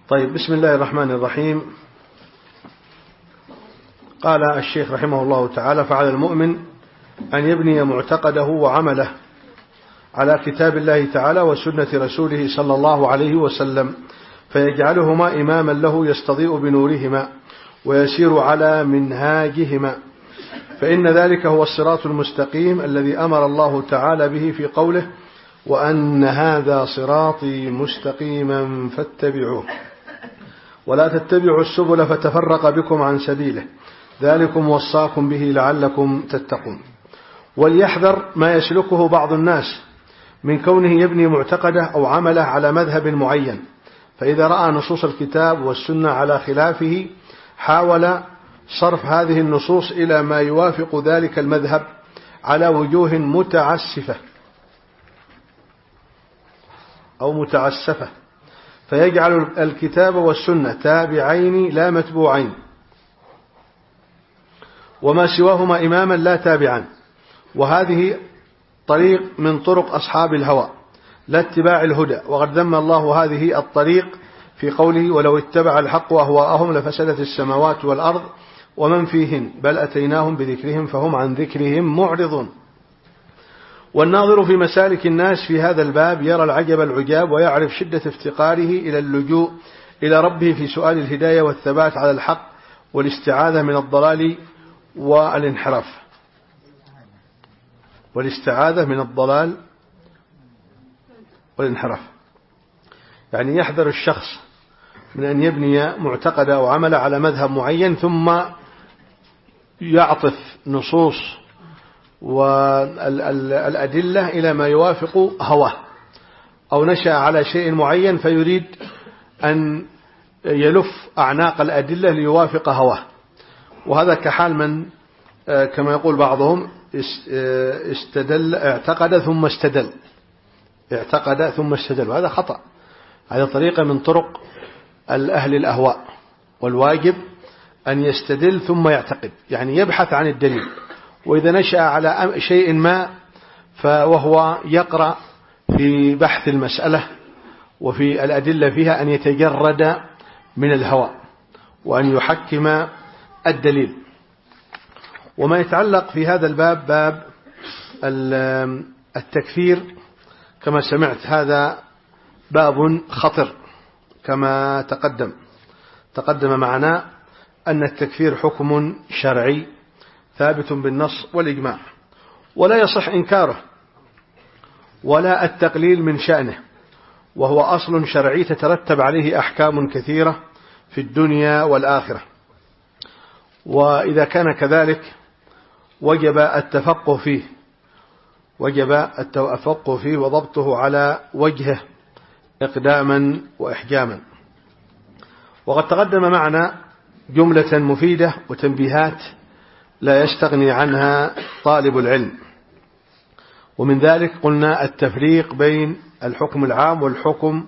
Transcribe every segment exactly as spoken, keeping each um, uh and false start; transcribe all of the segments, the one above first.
طيب، بسم الله الرحمن الرحيم. قال الشيخ رحمه الله تعالى: فعلى المؤمن أن يبني معتقده وعمله على كتاب الله تعالى وسنة رسوله صلى الله عليه وسلم، فيجعلهما إماما له يستضيء بنورهما ويسير على منهاجهما، فإن ذلك هو الصراط المستقيم الذي أمر الله تعالى به في قوله: وأن هذا صراطي مستقيما فاتبعوه ولا تتبعوا السبل فتفرق بكم عن سبيله، ذلكم وصاكم به لعلكم تتقون. وليحذر ما يسلكه بعض الناس من كونه يبني معتقده أو عمله على مذهب معين، فإذا رأى نصوص الكتاب والسنة على خلافه حاول صرف هذه النصوص إلى ما يوافق ذلك المذهب على وجوه متعسفة أو متعسفة، فيجعل الكتاب والسنة تابعين لا متبوعين، وما سواهما إماما لا تابعا. وهذه طريق من طرق أصحاب الهوى لا اتباع الهدى، وقد ذم الله هذه الطريق في قوله: ولو اتبع الحق أهواءهم لفسدت السماوات والأرض ومن فيهن بل أتيناهم بذكرهم فهم عن ذكرهم معرضون. والناظر في مسالك الناس في هذا الباب يرى العجب العجاب، ويعرف شدة افتقاره إلى اللجوء إلى ربه في سؤال الهداية والثبات على الحق والاستعاذة من الضلال والانحراف والاستعاذة من الضلال والانحراف يعني يحذر الشخص من أن يبني معتقد أو عمل على مذهب معين ثم يعطف نصوص والأدلة إلى ما يوافق هواه، أو نشأ على شيء معين فيريد أن يلف أعناق الأدلة ليوافق هواه. وهذا كحال من كما يقول بعضهم استدل اعتقد ثم استدل اعتقد ثم استدل، وهذا خطأ. هذه طريقة من طرق الأهل الأهواء، والواجب أن يستدل ثم يعتقد، يعني يبحث عن الدليل. وإذا نشأ على شيء ما فوهو يقرأ في بحث المسألة وفي الأدلة فيها أن يتجرد من الهوى وأن يحكم الدليل. وما يتعلق في هذا الباب باب التكفير كما سمعت هذا باب خطر، كما تقدم تقدم معنا أن التكفير حكم شرعي ثابت بالنص والإجماع، ولا يصح إنكاره ولا التقليل من شأنه، وهو أصل شرعي تترتب عليه أحكام كثيرة في الدنيا والآخرة. وإذا كان كذلك وجب التفقه فيه وجب التفقه فيه وضبطه على وجهه إقداما وإحجاما. وقد تقدم معنا جملة مفيدة وتنبيهات لا يستغني عنها طالب العلم، ومن ذلك قلنا التفريق بين الحكم العام والحكم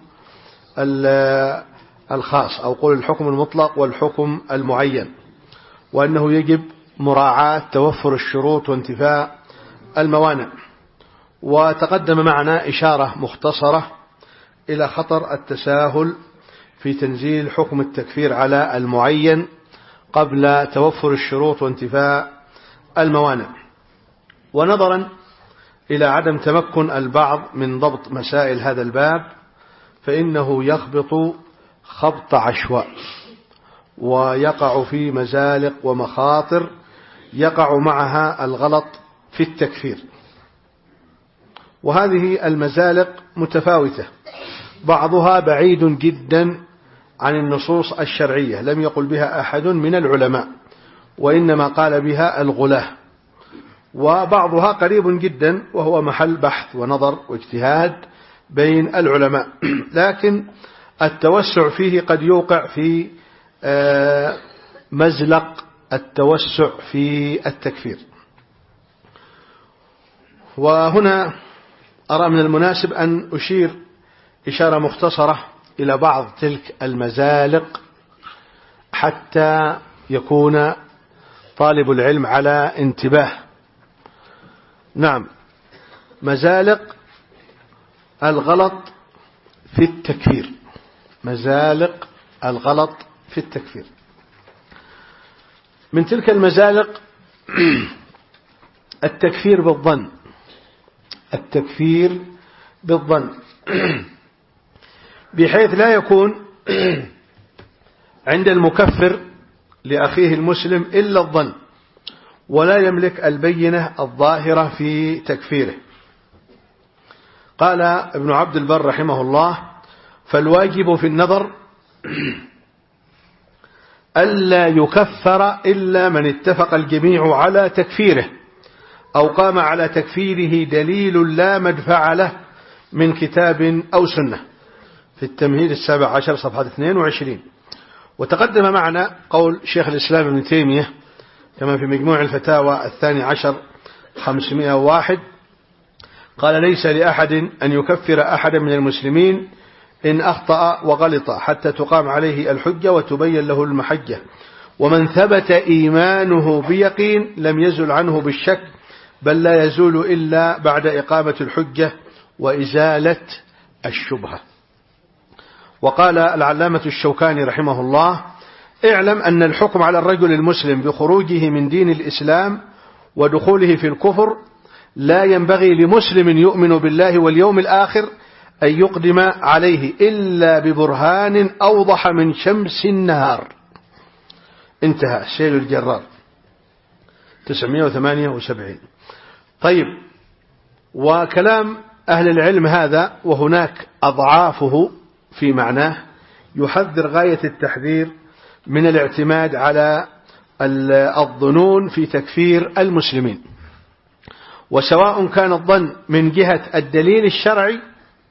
الخاص، أو قول الحكم المطلق والحكم المعين، وأنه يجب مراعاة توفر الشروط وانتفاء الموانع. وتقدم معنا إشارة مختصرة إلى خطر التساهل في تنزيل حكم التكفير على المعين قبل توفر الشروط وانتفاء الموانع. ونظرا إلى عدم تمكن البعض من ضبط مسائل هذا الباب، فإنه يخبط خبط عشواء ويقع في مزالق ومخاطر يقع معها الغلط في التكفير. وهذه المزالق متفاوتة، بعضها بعيد جدا عن النصوص الشرعية لم يقل بها أحد من العلماء، وإنما قال بها الغلاة، وبعضها قريب جدا وهو محل بحث ونظر واجتهاد بين العلماء، لكن التوسع فيه قد يوقع في مزلق التوسع في التكفير. وهنا أرى من المناسب أن أشير إشارة مختصرة إلى بعض تلك المزالق حتى يكون طالب العلم على انتباه. نعم، مزالق الغلط في التكفير، مزالق الغلط في التكفير. من تلك المزالق التكفير بالظن، التكفير بالظن بحيث لا يكون عند المكفر لأخيه المسلم إلا الظن، ولا يملك البينة الظاهرة في تكفيره. قال ابن عبد البر رحمه الله: فالواجب في النظر ألا يكفر إلا من اتفق الجميع على تكفيره أو قام على تكفيره دليل لا مدفع له من كتاب أو سنة، في التمهيد السابع عشر صفحة اثنين وعشرين. وتقدم معنا قول شيخ الإسلام ابن تيمية كما في مجموع الفتاوى الثاني عشر خمسمائة وواحد، قال: ليس لأحد أن يكفر أحدا من المسلمين إن أخطأ وغلط حتى تقام عليه الحجة وتبين له المحجة، ومن ثبت إيمانه بيقين لم يزل عنه بالشك، بل لا يزول إلا بعد إقامة الحجة وإزالة الشبهة. وقال العلامة الشوكاني رحمه الله: اعلم أن الحكم على الرجل المسلم بخروجه من دين الإسلام ودخوله في الكفر لا ينبغي لمسلم يؤمن بالله واليوم الآخر أن يقدم عليه إلا ببرهان أوضح من شمس النهار. انتهى. سيل الجرار تسعمائة وثمانية وسبعين. طيب، وكلام أهل العلم هذا وهناك أضعافه في معناه يحذر غاية التحذير من الاعتماد على الظنون في تكفير المسلمين، وسواء كان الظن من جهة الدليل الشرعي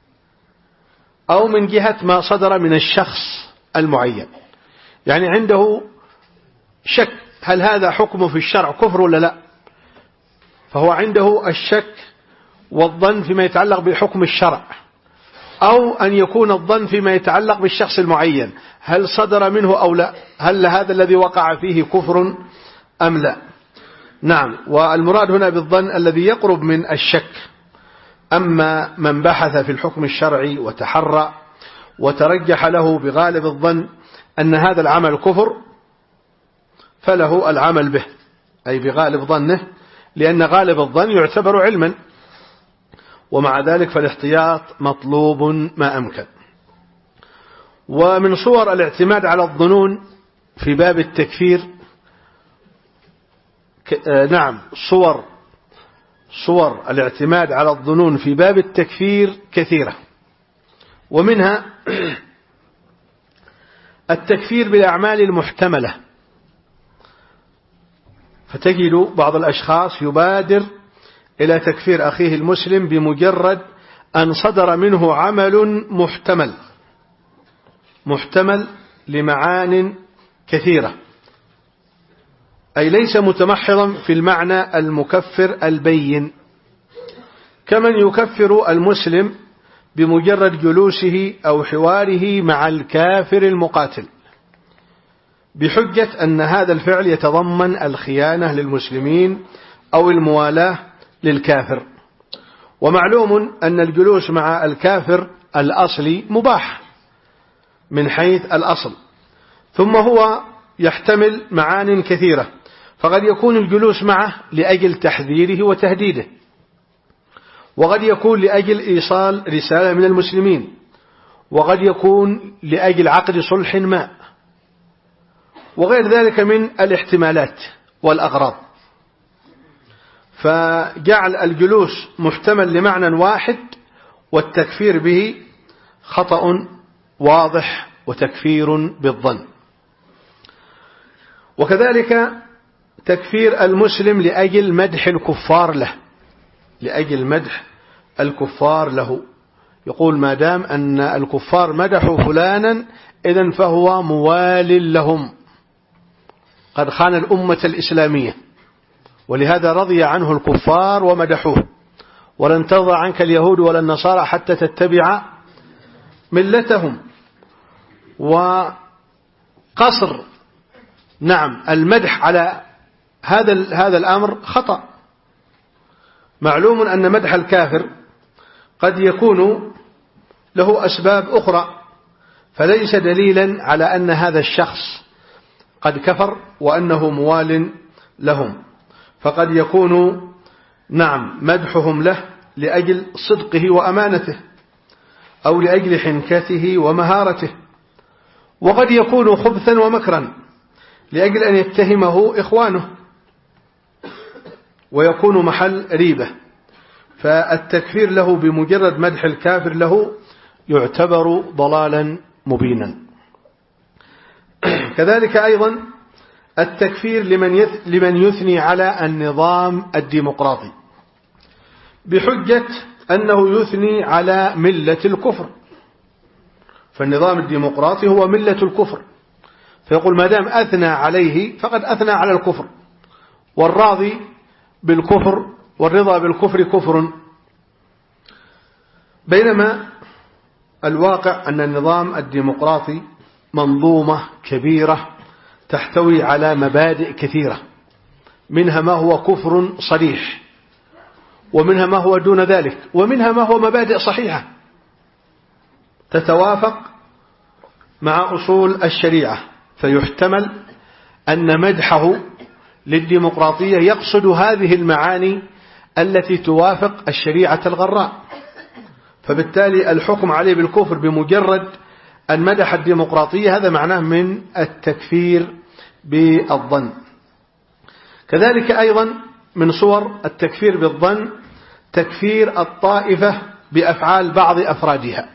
أو من جهة ما صدر من الشخص المعين. يعني عنده شك هل هذا حكم في الشرع كفر ولا لا، فهو عنده الشك والظن فيما يتعلق بحكم الشرع، أو أن يكون الظن فيما يتعلق بالشخص المعين هل صدر منه أو لا، هل هذا الذي وقع فيه كفر أم لا. نعم، والمراد هنا بالظن الذي يقرب من الشك. أما من بحث في الحكم الشرعي وتحرى وترجح له بغالب الظن أن هذا العمل كفر فله العمل به، أي بغالب ظنه، لأن غالب الظن يعتبر علما، ومع ذلك فالاحتياط مطلوب ما أمكن. ومن صور الاعتماد على الظنون في باب التكفير نعم صور صور الاعتماد على الظنون في باب التكفير كثيرة، ومنها التكفير بالأعمال المحتملة، فتجد بعض الأشخاص يبادر إلى تكفير أخيه المسلم بمجرد أن صدر منه عمل محتمل محتمل لمعان كثيرة، أي ليس متمحضا في المعنى المكفر البين، كمن يكفر المسلم بمجرد جلوسه أو حواره مع الكافر المقاتل بحجة أن هذا الفعل يتضمن الخيانة للمسلمين أو الموالاة للكافر. ومعلوم أن الجلوس مع الكافر الأصلي مباح من حيث الأصل، ثم هو يحتمل معان كثيرة، فقد يكون الجلوس معه لأجل تحذيره وتهديده، وقد يكون لأجل إيصال رسالة من المسلمين، وقد يكون لأجل عقد صلح ما، وغير ذلك من الاحتمالات والأغراض. فجعل الجلوس محتمل لمعنى واحد والتكفير به خطأ واضح وتكفير بالظن. وكذلك تكفير المسلم لأجل مدح الكفار له لأجل مدح الكفار له يقول ما دام أن الكفار مدحوا فلانا إذن فهو موال لهم، قد خان الأمة الإسلامية، ولهذا رضي عنه الكفار ومدحوه، ولن ترضى عنك اليهود ولا النصارى حتى تتبع ملتهم. وقصر نعم المدح على هذا هذا الأمر خطأ. معلوم أن مدح الكافر قد يكون له أسباب أخرى، فليس دليلا على أن هذا الشخص قد كفر وأنه موال لهم، فقد يكون نعم مدحهم له لأجل صدقه وأمانته أو لأجل حنكته ومهارته، وقد يكون خبثا ومكرا لأجل أن يتهمه إخوانه ويكون محل ريبة، فالتكفير له بمجرد مدح الكافر له يعتبر ضلالا مبينا. كذلك أيضا التكفير لمن لمن يثني على النظام الديمقراطي بحجة أنه يثني على ملة الكفر، فالنظام الديمقراطي هو ملة الكفر، فيقول ما دام أثنى عليه فقد أثنى على الكفر، والراضي بالكفر والرضا بالكفر كفر. بينما الواقع أن النظام الديمقراطي منظومة كبيرة تحتوي على مبادئ كثيرة، منها ما هو كفر صريح، ومنها ما هو دون ذلك، ومنها ما هو مبادئ صحيحة تتوافق مع أصول الشريعة، فيحتمل أن مدحه للديمقراطية يقصد هذه المعاني التي توافق الشريعة الغراء، فبالتالي الحكم عليه بالكفر بمجرد أن مدح الديمقراطية هذا معناه من التكفير بالظن. كذلك أيضا من صور التكفير بالظن تكفير الطائفة بأفعال بعض أفرادها،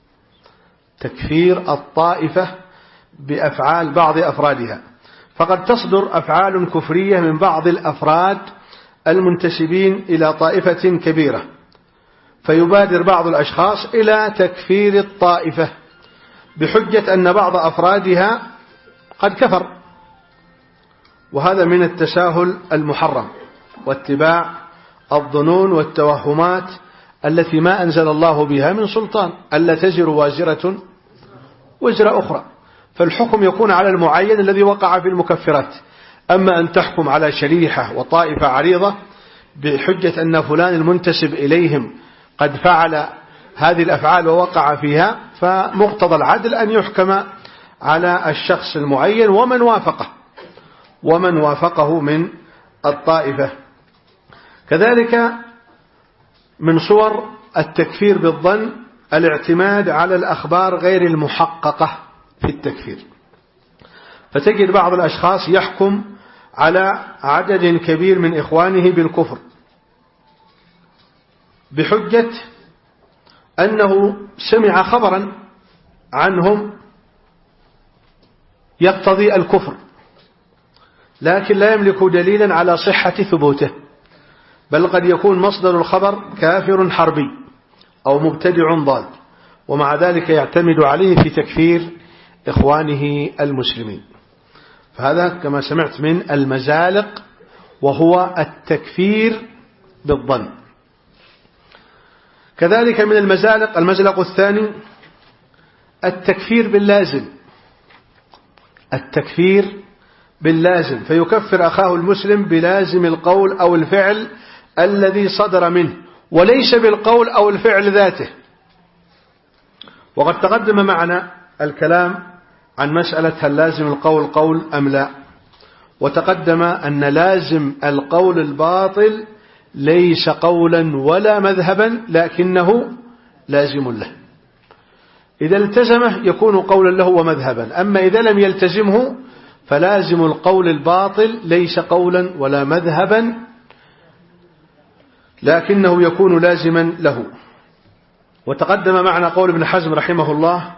تكفير الطائفة بأفعال بعض أفرادها، فقد تصدر أفعال كفرية من بعض الأفراد المنتسبين إلى طائفة كبيرة، فيبادر بعض الأشخاص إلى تكفير الطائفة بحجة أن بعض أفرادها قد كفر، وهذا من التساهل المحرم واتباع الظنون والتوهمات التي ما أنزل الله بها من سلطان، ألا تزر وازرة وزر أخرى، فالحكم يكون على المعين الذي وقع في المكفرات. أما أن تحكم على شريحة وطائفة عريضة بحجة أن فلان المنتسب إليهم قد فعل هذه الأفعال ووقع فيها، فمقتضى العدل أن يحكم على الشخص المعين ومن وافقه ومن وافقه من الطائفة. كذلك من صور التكفير بالظن الاعتماد على الأخبار غير المحققة في التكفير، فتجد بعض الأشخاص يحكم على عدد كبير من إخوانه بالكفر بحجة أنه سمع خبرا عنهم يقتضي الكفر، لكن لا يملك دليلا على صحة ثبوته، بل قد يكون مصدر الخبر كافر حربي أو مبتدع ضال، ومع ذلك يعتمد عليه في تكفير إخوانه المسلمين، فهذا كما سمعت من المزالق وهو التكفير بالظن. كذلك من المزالق المزلق الثاني التكفير باللازم، التكفير باللازم، فيكفر أخاه المسلم بلازم القول أو الفعل الذي صدر منه وليس بالقول أو الفعل ذاته. وقد تقدم معنا الكلام عن مسألة هل لازم القول قول أم لا، وتقدم أن لازم القول الباطل ليس قولا ولا مذهبا لكنه لازم له، إذا التزمه يكون قولا له ومذهبا، أما إذا لم يلتزمه فلازم القول الباطل ليس قولا ولا مذهبا لكنه يكون لازما له. وتقدم معنا قول ابن حزم رحمه الله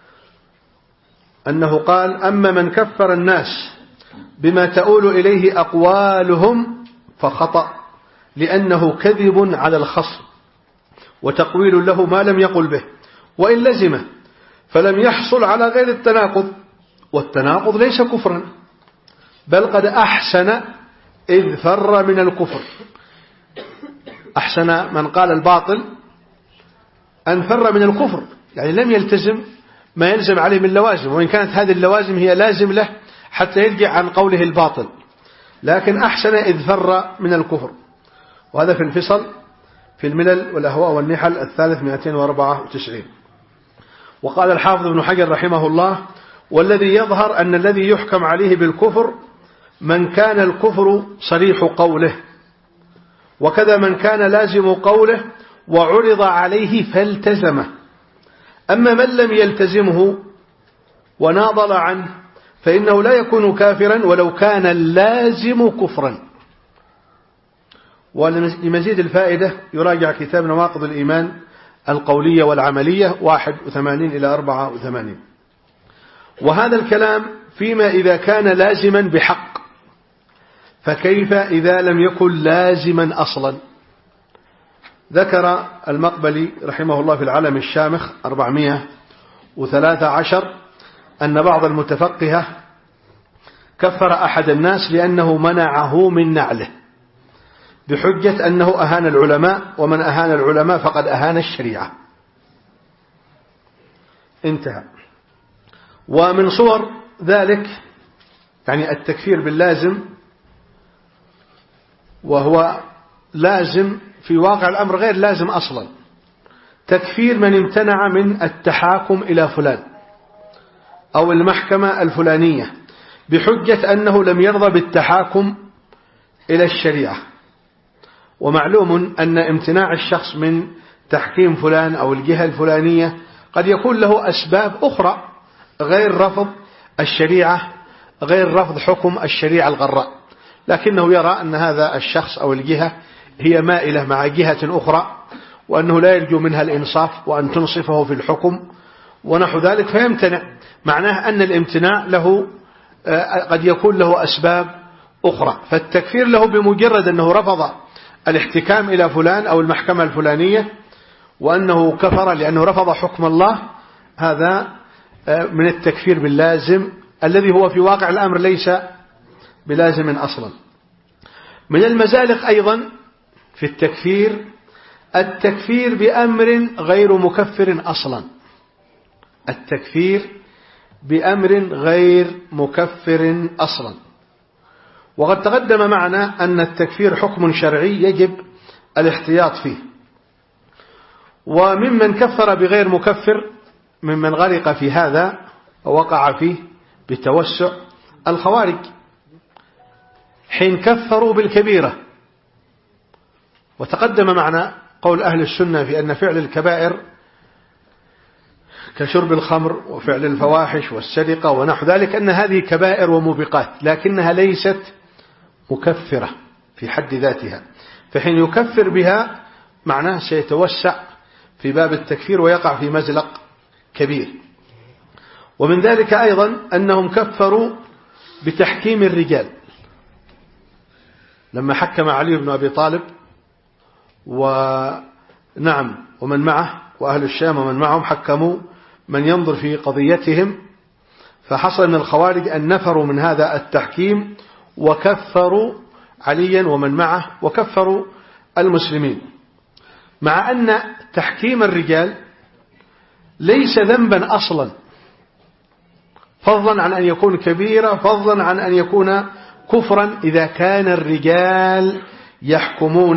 أنه قال أما من كفر الناس بما تؤول إليه أقوالهم فخطأ، لأنه كذب على الخصم وتقويل له ما لم يقل به، وإن لزمه فلم يحصل على غير التناقض، والتناقض ليس كفرا بل قد أحسن إذ فر من الكفر. أحسن من قال الباطل أن فر من الكفر، يعني لم يلتزم ما يلزم عليه من لوازم، وإن كانت هذه اللوازم هي لازم له حتى يرجع عن قوله الباطل، لكن أحسن إذ فر من الكفر. وهذا في الفصل في الملل والأهواء والنحل الثالث مئتين وأربعة وتسعين. وقال الحافظ ابن حجر رحمه الله: والذي يظهر أن الذي يحكم عليه بالكفر من كان الكفر صريح قوله، وكذا من كان لازم قوله وعرض عليه فالتزمه. أما من لم يلتزمه وناضل عنه فإنه لا يكون كافرا ولو كان اللازم كفرا. ولمزيد الفائدة يراجع كتاب نواقض الإيمان القولية والعملية واحد وثمانين إلى أربعة وثمانين. وهذا الكلام فيما إذا كان لازما بحق، فكيف إذا لم يكن لازما أصلا؟ ذكر المقبلي رحمه الله في العلم الشامخ أربعمائة وثلاثة عشر أن بعض المتفقهة كفر أحد الناس لأنه منعه من نعله بحجة أنه أهان العلماء، ومن أهان العلماء فقد أهان الشريعة. انتهى. ومن صور ذلك يعني التكفير باللازم، وهو لازم في واقع الأمر غير لازم أصلا، تكفير من امتنع من التحاكم إلى فلان أو المحكمة الفلانية بحجة أنه لم يرضى بالتحاكم إلى الشريعة. ومعلوم أن امتناع الشخص من تحكيم فلان أو الجهة الفلانية قد يكون له أسباب أخرى غير رفض الشريعة، غير رفض حكم الشريعة الغراء، لكنه يرى أن هذا الشخص أو الجهة هي مائلة مع جهة أخرى، وأنه لا يرجو منها الإنصاف وأن تنصفه في الحكم ونحو ذلك، فيمتنع. معناه أن الامتناع له قد يكون له أسباب أخرى، فالتكفير له بمجرد أنه رفض الاحتكام إلى فلان أو المحكمة الفلانية وأنه كفر لأنه رفض حكم الله، هذا من التكفير باللازم الذي هو في واقع الأمر ليس بلازم أصلا. من المزالق أيضا في التكفير التكفير بأمر غير مكفر أصلا، التكفير بأمر غير مكفر أصلا. وقد تقدم معنا أن التكفير حكم شرعي يجب الاحتياط فيه. وممن كفر بغير مكفر ممن غرق في هذا ووقع فيه بالتوسع الخوارج، حين كفروا بالكبيرة. وتقدم معنا قول أهل السنة في أن فعل الكبائر كشرب الخمر وفعل الفواحش والسرقة ونحو ذلك أن هذه كبائر وموبقات، لكنها ليست مكفرة في حد ذاتها، فحين يكفر بها معناه سيتوسع في باب التكفير ويقع في مزلق كبير. ومن ذلك أيضا أنهم كفروا بتحكيم الرجال، لما حكم علي بن أبي طالب ونعم ومن معه وأهل الشام ومن معهم حكموا من ينظر في قضيتهم، فحصل من الخوارج أن نفروا من هذا التحكيم وكفروا عليا ومن معه وكفروا المسلمين، مع أن تحكيم الرجال ليس ذنبا أصلا، فضلا عن أن يكون كبيرة، فضلا عن أن يكون كفرا إذا كان الرجال يحكمون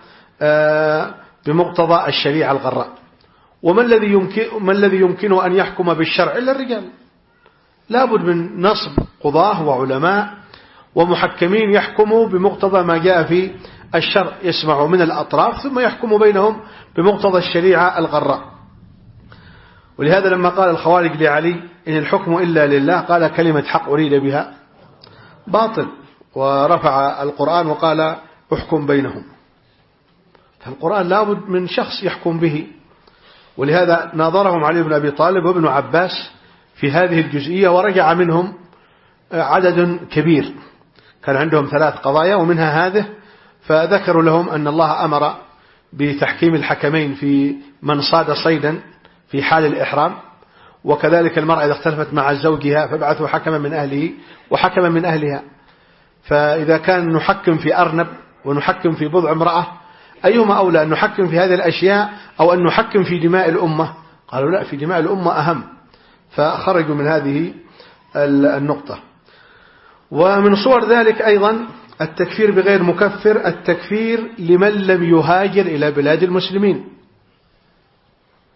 بمقتضى الشريعة الغراء. وما الذي يمكن ما الذي يمكنه أن يحكم بالشرع إلا الرجال؟ لابد من نصب قضاة وعلماء ومحكمين يحكموا بمقتضى ما جاء في الشرع، يسمعوا من الأطراف ثم يحكموا بينهم بمقتضى الشريعة الغراء. ولهذا لما قال الخوارج لعلي إن الحكم إلا لله قال كلمة حق أريد بها باطل، ورفع القرآن وقال احكم بينهم. فالقرآن لابد من شخص يحكم به، ولهذا ناظرهم علي بن أبي طالب وابن عباس في هذه الجزئية، ورجع منهم عدد كبير، كان عندهم ثلاث قضايا ومنها هذه، فذكروا لهم أن الله أمر بتحكيم الحكمين في من صاد صيدا في حال الإحرام، وكذلك المرأة إذا اختلفت مع زوجها فابعثوا حكما من أهله وحكما من أهلها. فإذا كان نحكم في أرنب ونحكم في بضع امرأة أيهما أولى، أن نحكم في هذه الأشياء أو أن نحكم في دماء الأمة؟ قالوا لا، في دماء الأمة أهم، فخرجوا من هذه النقطة. ومن صور ذلك أيضا التكفير بغير مكفر التكفير لمن لم يهاجر إلى بلاد المسلمين،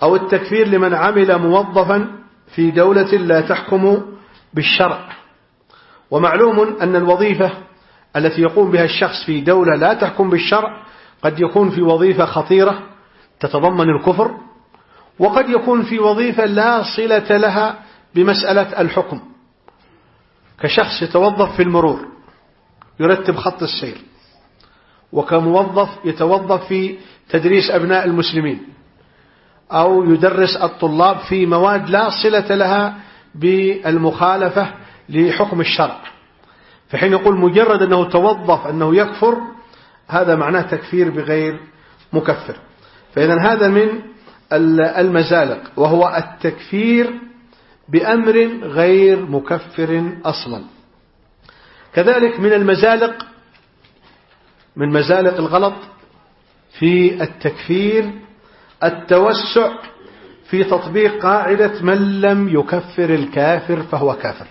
أو التكفير لمن عمل موظفا في دولة لا تحكم بالشرع. ومعلوم أن الوظيفة التي يقوم بها الشخص في دولة لا تحكم بالشرع قد يكون في وظيفة خطيرة تتضمن الكفر، وقد يكون في وظيفة لا صلة لها بمسألة الحكم، كشخص يتوظف في المرور يرتب خط السير، وكموظف يتوظف في تدريس أبناء المسلمين، أو يدرس الطلاب في مواد لا صلة لها بالمخالفة لحكم الشرع. فحين يقول مجرد أنه توظف أنه يكفر، هذا معناه تكفير بغير مكفر. فإذا هذا من المزالق، وهو التكفير بأمر غير مكفر أصلا. كذلك من المزالق، من مزالق الغلط في التكفير التوسع في تطبيق قاعدة من لم يكفر الكافر فهو كافر.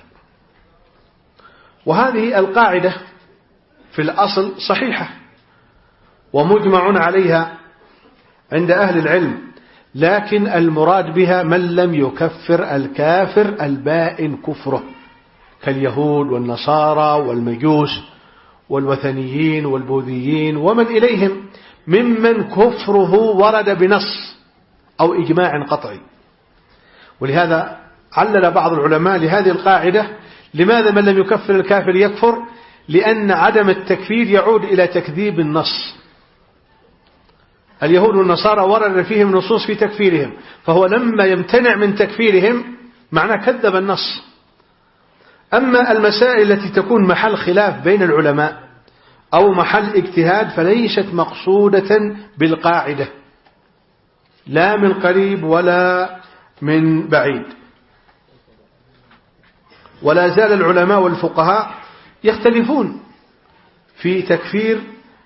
وهذه القاعدة في الأصل صحيحة ومجمع عليها عند أهل العلم، لكن المراد بها من لم يكفر الكافر البائن كفره، كاليهود والنصارى والمجوس والوثنيين والبوذيين ومن إليهم ممن كفره ورد بنص أو إجماع قطعي. ولهذا علل بعض العلماء لهذه القاعدة: لماذا من لم يكفر الكافر يكفر؟ لأن عدم التكفير يعود إلى تكذيب النص. اليهود والنصارى ورد فيهم نصوص في تكفيرهم، فهو لما يمتنع من تكفيرهم معناه كذب النص. أما المسائل التي تكون محل خلاف بين العلماء أو محل اجتهاد فليست مقصودة بالقاعدة، لا من قريب ولا من بعيد. ولا زال العلماء والفقهاء يختلفون في تكفير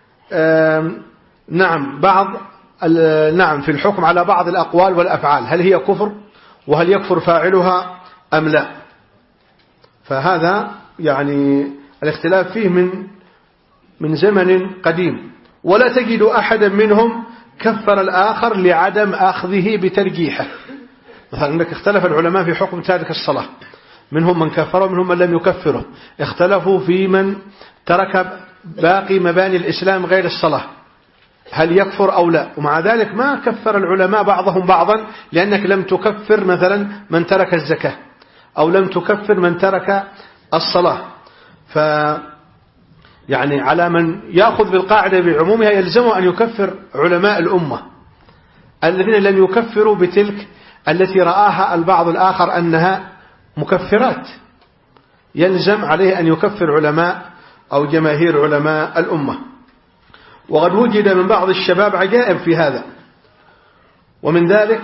نعم بعض نعم في الحكم على بعض الأقوال والأفعال، هل هي كفر وهل يكفر فاعلها أم لا. فهذا يعني الاختلاف فيه من من زمن قديم، ولا تجد أحدا منهم كفر الآخر لعدم أخذه بترجيحه. مثلا أنك اختلف العلماء في حكم تارك الصلاة، منهم من كفره ومنهم من لم يكفره. اختلفوا في من ترك باقي مباني الإسلام غير الصلاة، هل يكفر أو لا. ومع ذلك ما كفر العلماء بعضهم بعضا، لأنك لم تكفر مثلا من ترك الزكاة أو لم تكفر من ترك الصلاة. ف يعني على من يأخذ بالقاعدة بعمومها يلزمه أن يكفر علماء الأمة الذين لم يكفروا بتلك التي رآها البعض الآخر أنها مكفرات، يلزم عليه أن يكفر علماء أو جماهير علماء الأمة. وقد وجد من بعض الشباب عجائب في هذا، ومن ذلك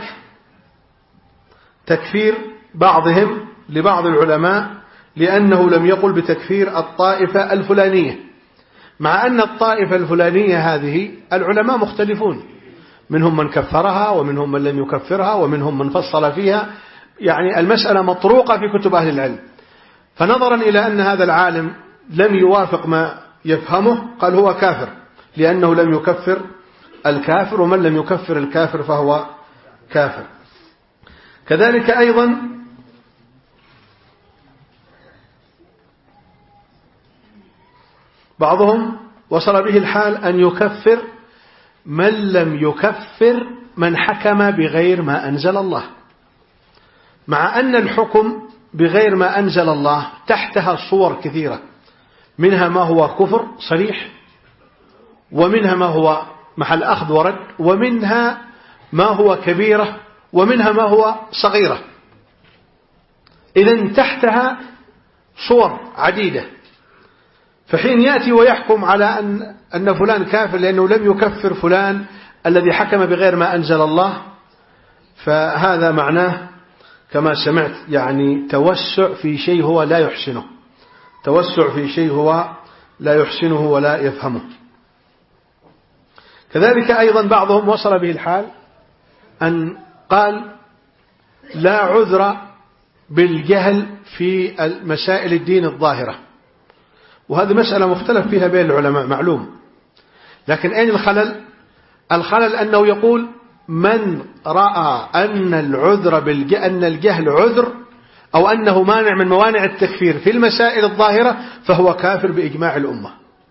تكفير بعضهم لبعض العلماء لأنه لم يقل بتكفير الطائفة الفلانية، مع أن الطائفة الفلانية هذه العلماء مختلفون، منهم من كفرها ومنهم من لم يكفرها ومنهم من فصل فيها، يعني المسألة مطروقة في كتب أهل العلم. فنظرا إلى أن هذا العالم لم يوافق ما يفهمه قال هو كافر، لأنه لم يكفر الكافر، ومن لم يكفر الكافر فهو كافر. كذلك أيضا بعضهم وصل به الحال أن يكفر من لم يكفر من حكم بغير ما أنزل الله، مع أن الحكم بغير ما أنزل الله تحتها صور كثيرة، منها ما هو كفر صريح، ومنها ما هو محل أخذ ورد، ومنها ما هو كبيرة، ومنها ما هو صغيرة. إذن تحتها صور عديدة. فحين يأتي ويحكم على أن, أن فلان كافر لأنه لم يكفر فلان الذي حكم بغير ما أنزل الله، فهذا معناه كما سمعت يعني توسع في شيء هو لا يحسنه، توسع في شيء هو لا يحسنه ولا يفهمه. كذلك أيضا بعضهم وصل به الحال أن قال لا عذر بالجهل في مسائل الدين الظاهرة، وهذه مسألة مختلف فيها بين العلماء معلوم. لكن أين الخلل؟ الخلل أنه يقول من رأى أن العذر بالج... أن الجهل عذر أو أنه مانع من موانع التكفير في المسائل الظاهرة فهو كافر بإجماع الأمة،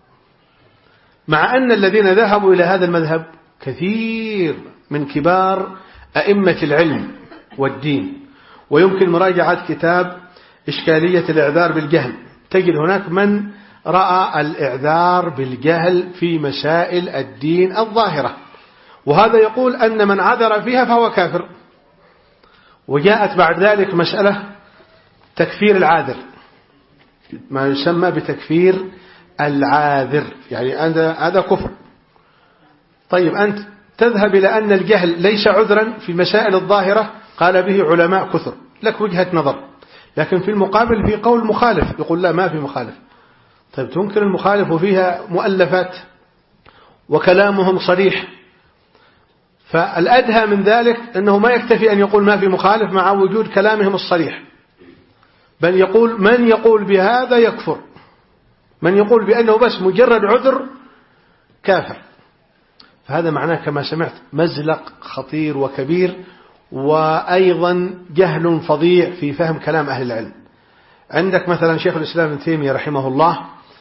مع أن الذين ذهبوا إلى هذا المذهب كثير من كبار أئمة العلم والدين. ويمكن مراجعة كتاب إشكالية الإعذار بالجهل، تجد هناك من رأى الإعذار بالجهل في مسائل الدين الظاهرة، وهذا يقول أن من عذر فيها فهو كافر. وجاءت بعد ذلك مسألة تكفير العاذر، ما يسمى بتكفير العاذر، يعني هذا كفر. طيب أنت تذهب إلى أن الجهل ليس عذرا في المسائل الظاهرة، قال به علماء كثر، لك وجهة نظر، لكن في المقابل في قول مخالف يقول لا ما في مخالف. طيب تنكر المخالف وفيها مؤلفات وكلامهم صريح، فالأدهى من ذلك أنه ما يكتفي أن يقول ما في مخالف مع وجود كلامهم الصريح، بل يقول من يقول بهذا يكفر، من يقول بأنه بس مجرد عذر كافر. فهذا معناه كما سمعت مزلق خطير وكبير، وأيضا جهل فظيع في فهم كلام أهل العلم. عندك مثلا شيخ الإسلام ابن تيمية رحمه الله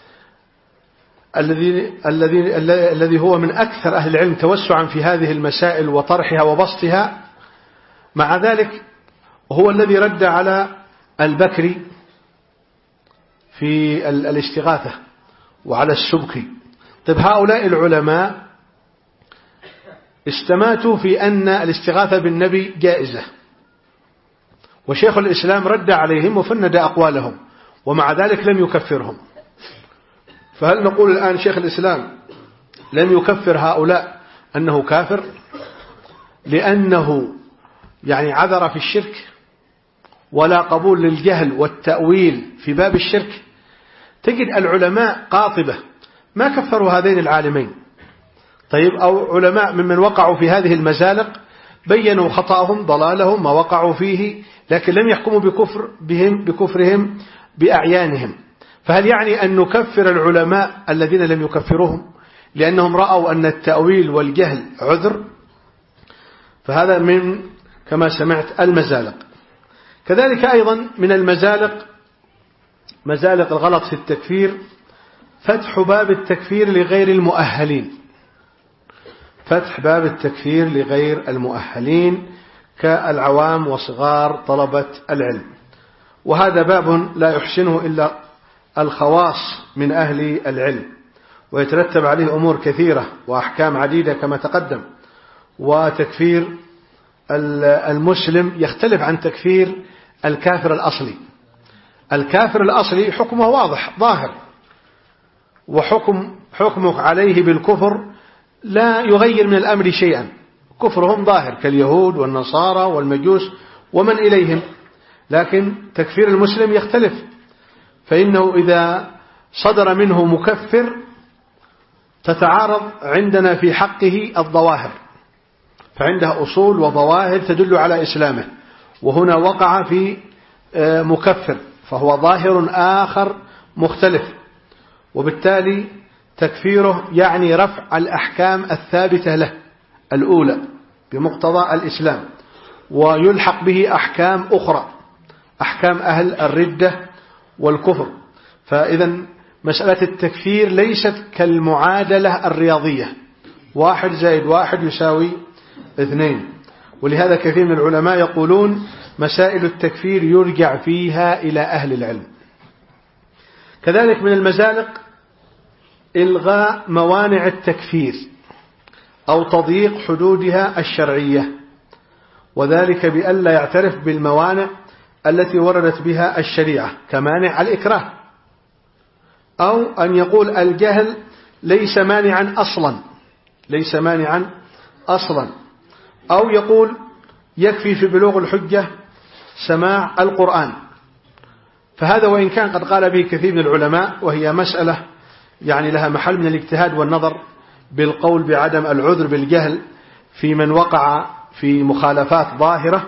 الذي الذي الذي هو من أكثر أهل العلم توسعا في هذه المسائل وطرحها وبسطها، مع ذلك هو الذي رد على البكري في الاستغاثة وعلى السبكي. طيب هؤلاء العلماء استماتوا في أن الاستغاثة بالنبي جائزة، وشيخ الإسلام رد عليهم وفند أقوالهم، ومع ذلك لم يكفرهم. فهل نقول الآن شيخ الإسلام لم يكفر هؤلاء أنه كافر لأنه يعني عذر في الشرك ولا قبول للجهل والتأويل في باب الشرك؟ تجد العلماء قاطبة ما كفروا هذين العالمين. طيب أو علماء ممن وقعوا في هذه المزالق بينوا خطأهم ضلالهم ما وقعوا فيه، لكن لم يحكموا بكفر بهم بكفرهم بأعيانهم. فهل يعني أن نكفر العلماء الذين لم يكفروهم لأنهم رأوا أن التأويل والجهل عذر؟ فهذا من كما سمعت المزالق. كذلك أيضا من المزالق مزالق الغلط في التكفير فتح باب التكفير لغير المؤهلين، فتح باب التكفير لغير المؤهلين كالعوام وصغار طلبة العلم، وهذا باب لا يحسنه إلا الخواص من أهل العلم، ويترتب عليه أمور كثيرة وأحكام عديدة كما تقدم. وتكفير المسلم يختلف عن تكفير الكافر الأصلي. الكافر الأصلي حكمه واضح ظاهر، وحكم حكمه عليه بالكفر لا يغير من الأمر شيئا، كفرهم ظاهر كاليهود والنصارى والمجوس ومن إليهم. لكن تكفير المسلم يختلف، فإنه إذا صدر منه مكفر تتعارض عندنا في حقه الظواهر، فعنده أصول وظواهر تدل على إسلامه، وهنا وقع في مكفر فهو ظاهر آخر مختلف، وبالتالي تكفيره يعني رفع الأحكام الثابتة له الأولى بمقتضى الإسلام، ويلحق به أحكام أخرى أحكام أهل الردة والكفر. فإذا مسألة التكفير ليست كالمعادلة الرياضية، واحد زائد واحد يساوي اثنين. ولهذا كثير من العلماء يقولون مسائل التكفير يرجع فيها إلى أهل العلم. كذلك من المزالق إلغاء موانع التكفير أو تضييق حدودها الشرعية، وذلك بأن لا يعترف بالموانع التي وردت بها الشريعة كمانع الإكراه، أو أن يقول الجهل ليس مانعا أصلا ليس مانعا أصلا أو يقول يكفي في بلوغ الحجة سماع القرآن. فهذا وإن كان قد قال به كثير من العلماء، وهي مسألة يعني لها محل من الاجتهاد والنظر بالقول بعدم العذر بالجهل في من وقع في مخالفات ظاهرة،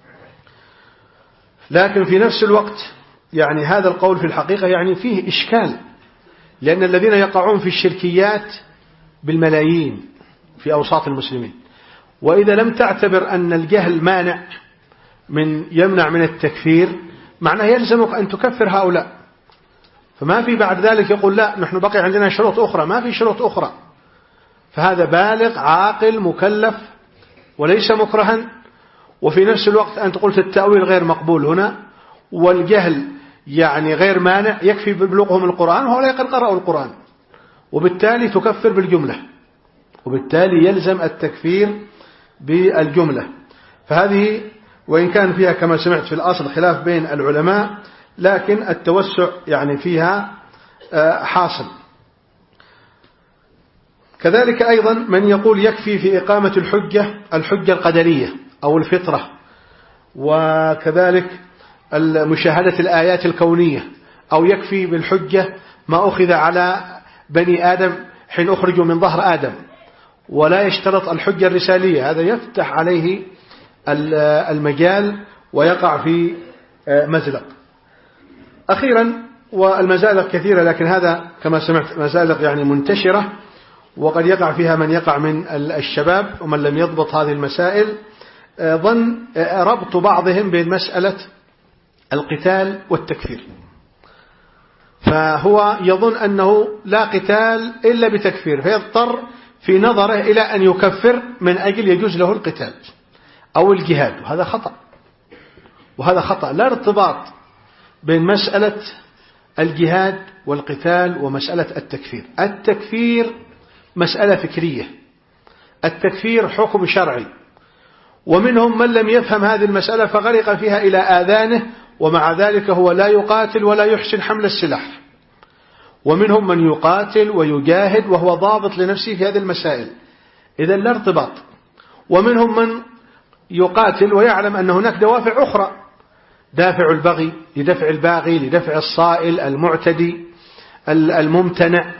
لكن في نفس الوقت يعني هذا القول في الحقيقة يعني فيه إشكال، لأن الذين يقعون في الشركيات بالملايين في أوساط المسلمين، وإذا لم تعتبر أن الجهل مانع من يمنع من التكفير معناه يلزمك أن تكفر هؤلاء. فما في بعد ذلك يقول لا نحن بقي عندنا شروط أخرى، ما في شروط أخرى. فهذا بالغ عاقل مكلف وليس مكرها، وفي نفس الوقت أنت قلت التأويل غير مقبول هنا، والجهل يعني غير مانع، يكفي ببلوغهم القرآن وهؤلاء قد قرأوا القرآن، وبالتالي تكفر بالجملة، وبالتالي يلزم التكفير بالجملة. فهذه وإن كان فيها كما سمعت في الأصل خلاف بين العلماء، لكن التوسع يعني فيها حاصل. كذلك أيضا من يقول يكفي في إقامة الحجة الحجة القدرية أو الفطرة، وكذلك مشاهدة الآيات الكونية، أو يكفي بالحجة ما أخذ على بني آدم حين أخرجوا من ظهر آدم، ولا يشترط الحجة الرسالية. هذا يفتح عليه المجال ويقع في مزلق. أخيرا، والمزالق كثيرة، لكن هذا كما سمعت مزالق يعني منتشرة، وقد يقع فيها من يقع من الشباب ومن لم يضبط هذه المسائل، ظن ربط بعضهم بين مسألة القتال والتكفير. فهو يظن أنه لا قتال إلا بتكفير، فيضطر في نظره إلى أن يكفر من أجل يجوز له القتال أو الجهاد، وهذا خطأ. وهذا خطأ، لا ارتباط بين مسألة الجهاد والقتال ومسألة التكفير. التكفير مسألة فكرية، التكفير حكم شرعي، ومنهم من لم يفهم هذه المسألة فغرق فيها إلى آذانه، ومع ذلك هو لا يقاتل ولا يحسن حمل السلاح. ومنهم من يقاتل ويجاهد وهو ضابط لنفسه في هذه المسائل، إذا لا ارتباط. ومنهم من يقاتل ويعلم أن هناك دوافع أخرى، دافع البغي لدفع الباغي، لدفع الصائل المعتدي الممتنع.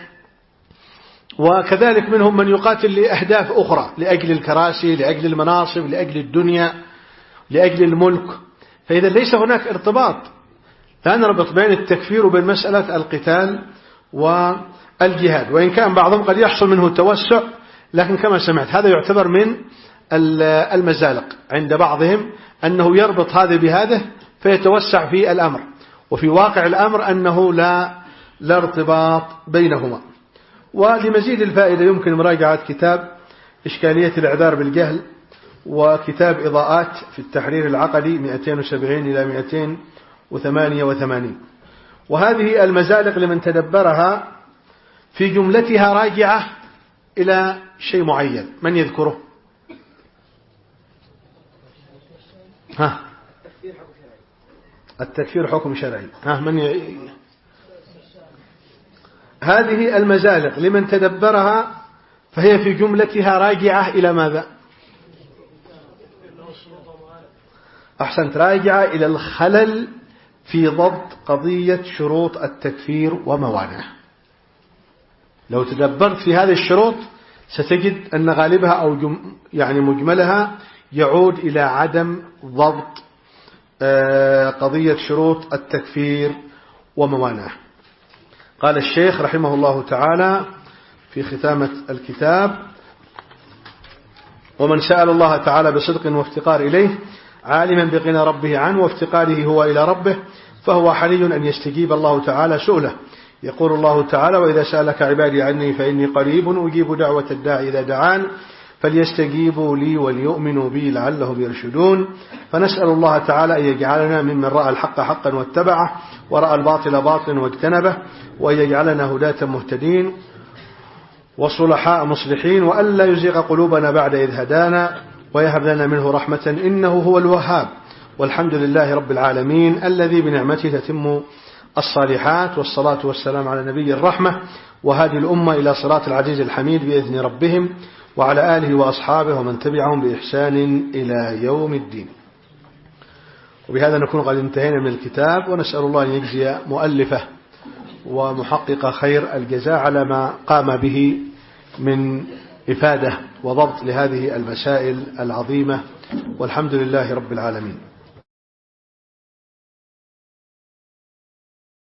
وكذلك منهم من يقاتل لأهداف أخرى، لأجل الكراسي، لأجل المناصب، لأجل الدنيا، لأجل الملك. فإذا ليس هناك ارتباط، لا نربط بين التكفير وبين مسألة القتال والجهاد. وإن كان بعضهم قد يحصل منه توسع، لكن كما سمعت هذا يعتبر من المزالق عند بعضهم، أنه يربط هذا بهذا فيتوسع في الأمر، وفي واقع الأمر أنه لا, لا ارتباط بينهما. ولمزيد الفائدة يمكن مراجعة كتاب إشكالية الإعذار بالجهل، وكتاب إضاءات في التحرير العقدي مئتين وسبعين إلى مئتين وثمانية وثمانين. وهذه المزالق لمن تدبرها في جملتها راجعة إلى شيء معين. من يذكره؟ ها، التكفير حكم شرعي. ها، من ي... هذه المزالق لمن تدبرها فهي في جملتها راجعة إلى ماذا؟ أحسنت، راجعة إلى الخلل في ضبط قضية شروط التكفير وموانعه. لو تدبرت في هذه الشروط ستجد أن غالبها أو جم يعني مجملها يعود إلى عدم ضبط قضية شروط التكفير وموانعه. قال الشيخ رحمه الله تعالى في ختامة الكتاب: ومن سأل الله تعالى بصدق وافتقار إليه عالما بغنى ربه عنه وافتقاره هو إلى ربه، فهو حري أن يستجيب الله تعالى سؤله. يقول الله تعالى: وإذا سألك عبادي عني فإني قريب أجيب دعوة الداعي إذا دعان فليستجيبوا لي وليؤمنوا بي لعلهم يرشدون. فنسأل الله تعالى أن يجعلنا ممن رأى الحق حقا واتبعه، ورأى الباطل باطلا واجتنبه، وأن يجعلنا هداة مهتدين وصلحاء مصلحين، وألا يزيغ قلوبنا بعد إذ هدانا، ويهب لنا منه رحمة إنه هو الوهاب. والحمد لله رب العالمين الذي بنعمته تتم الصالحات، والصلاة والسلام على نبي الرحمة وهادي الأمة إلى صراط العزيز الحميد بإذن ربهم، وعلى آله وأصحابه ومن تبعهم بإحسان إلى يوم الدين. وبهذا نكون قد انتهينا من الكتاب، ونسأل الله أن يجزي مؤلفه ومحقق خير الجزاء على ما قام به من إفادة وضبط لهذه المسائل العظيمة، والحمد لله رب العالمين.